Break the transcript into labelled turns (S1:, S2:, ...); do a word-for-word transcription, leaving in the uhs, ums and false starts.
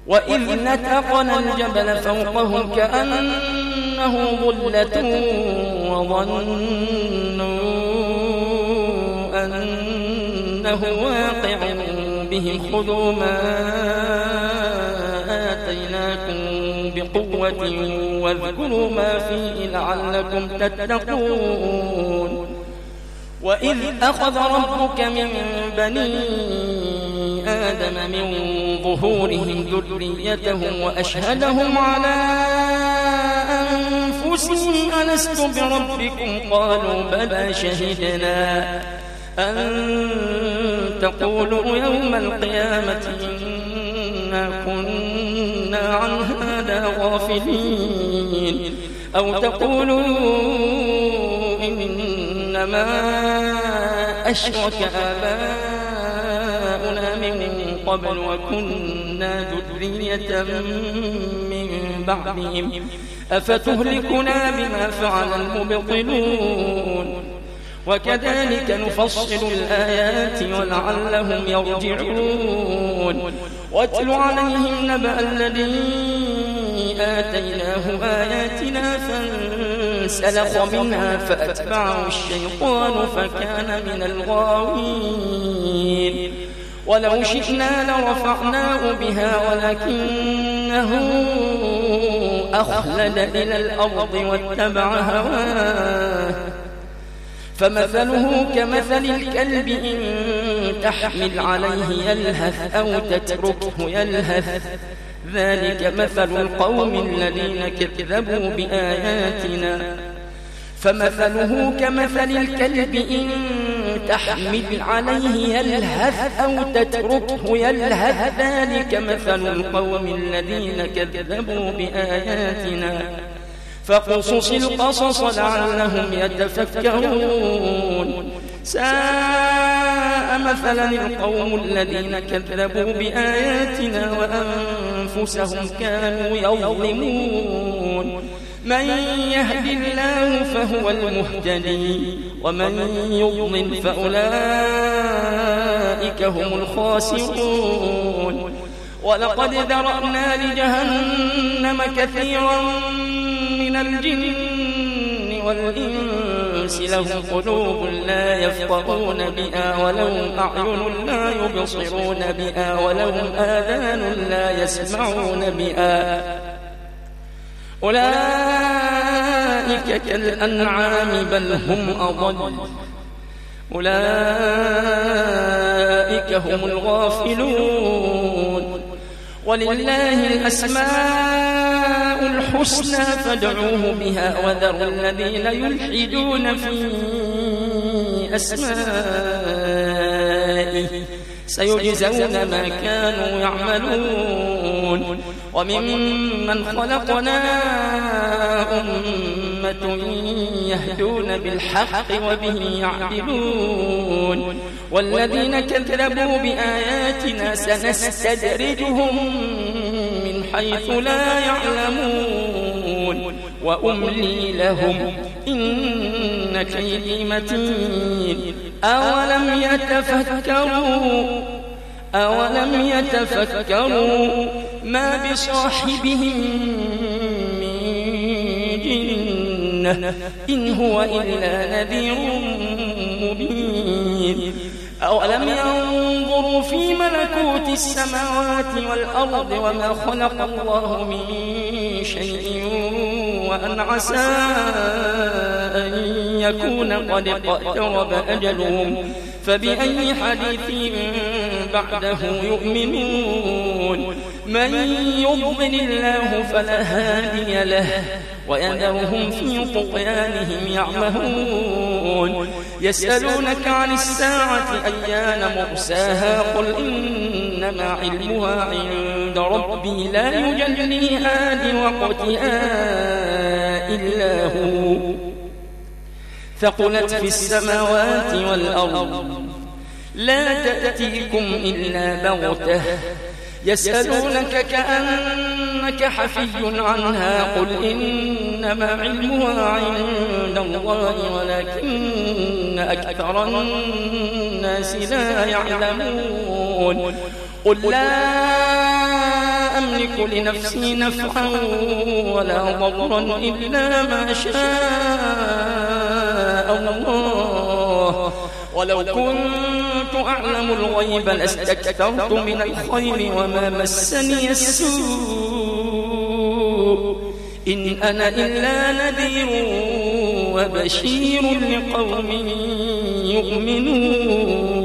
S1: وإذ نتقنا الجبل فوقهم كأنه ظلة وظنوا أنه واقع بهم خذوا ما آتيناكم بقوة واذكروا ما فيه لعلكم تتقون وإذ أخذ ربك من بني آدم من ظهورهم ذريتهم وأشهدهم على أنفسهم ألست بربكم قالوا بلى شهدنا أن تقولوا يوم القيامة إنا كنا عن هذا غافلين أو تقولوا إنما أشرك آباؤنا من قبل وكنا ذرية من بعدهم أفتهلكنا بما فعل المبطلون وكذلك نفصل الآيات ولعلهم يرجعون واتل عليهم نبأ الذي آتيناه آياتنا فانسلخ منها فأتبعه الشيطان فكان من الغاوين ولو شئنا لرفعناه بها ولكنه أخلد إلى الأرض واتبع هواه فمثله كمثل الكلب إن تحمل عليه يلهث أو تتركه يلهث ذلك مثل القوم الذين كذبوا بآياتنا فمثله كمثل الكلب إن تحمل عليه يلهث أو تتركه يلهث ذلك مثل القوم الذين كذبوا بآياتنا فاقصص القصص لعلهم يتفكرون ساء مثلا القوم الذين كذبوا بآياتنا وأنفسهم كانوا يظلمون من يهد الله فهو المهتدي ومن يضلل فأولئك هم الخاسرون ولقد ذرأنا لجهنم كثيرا من الجن والإنس لهم قلوب لا يفقهون بها ولهم أعين لا يبصرون بها ولهم آذان لا يسمعون بها أولئك كالأنعام بل هم أضل أولئك هم الغافلون ولله الأسماء الحسنى فادعوه بها وذروا الذين يلحدون في أسمائه سيجزون ما كانوا يعملون وممن خلقنا أمة يهدون بالحق وبه يعدلون والذين كذبوا بآياتنا سنستدرجهم من حيث لا يعلمون وأملي لهم إن كيدي متين أولم يتفكروا أولم يتفكروا ما بصاحبهم من جنة إن هو إلا نذير مبين أولم ينظروا في ملكوت السماوات والأرض وما خلق الله من شيء وأن عسى أن يكون قد اقترب أجلهم فبأي حديث بعده يؤمنون من يضلل الله فلا هادي له ويذرهم في طغيانهم يعمهون يسألونك عن الساعة أيان مرساها قل إنما علمها عند ربي لا يجليها لوقتها إلا هو ثقلت في السماوات والأرض لا تأتيكم إلا بغتة يسألونك كأنك حفي عنها قل إنما علمها عند الله ولكن أكثر الناس لا يعلمون قل لا أملك لنفسي نفعا ولا ضرا إلا ما شاء الله ولو كنت أعلم الغيب لاستكثرت من الخير وما مسني السوء إن أنا إلا نذير وبشير لقوم يؤمنون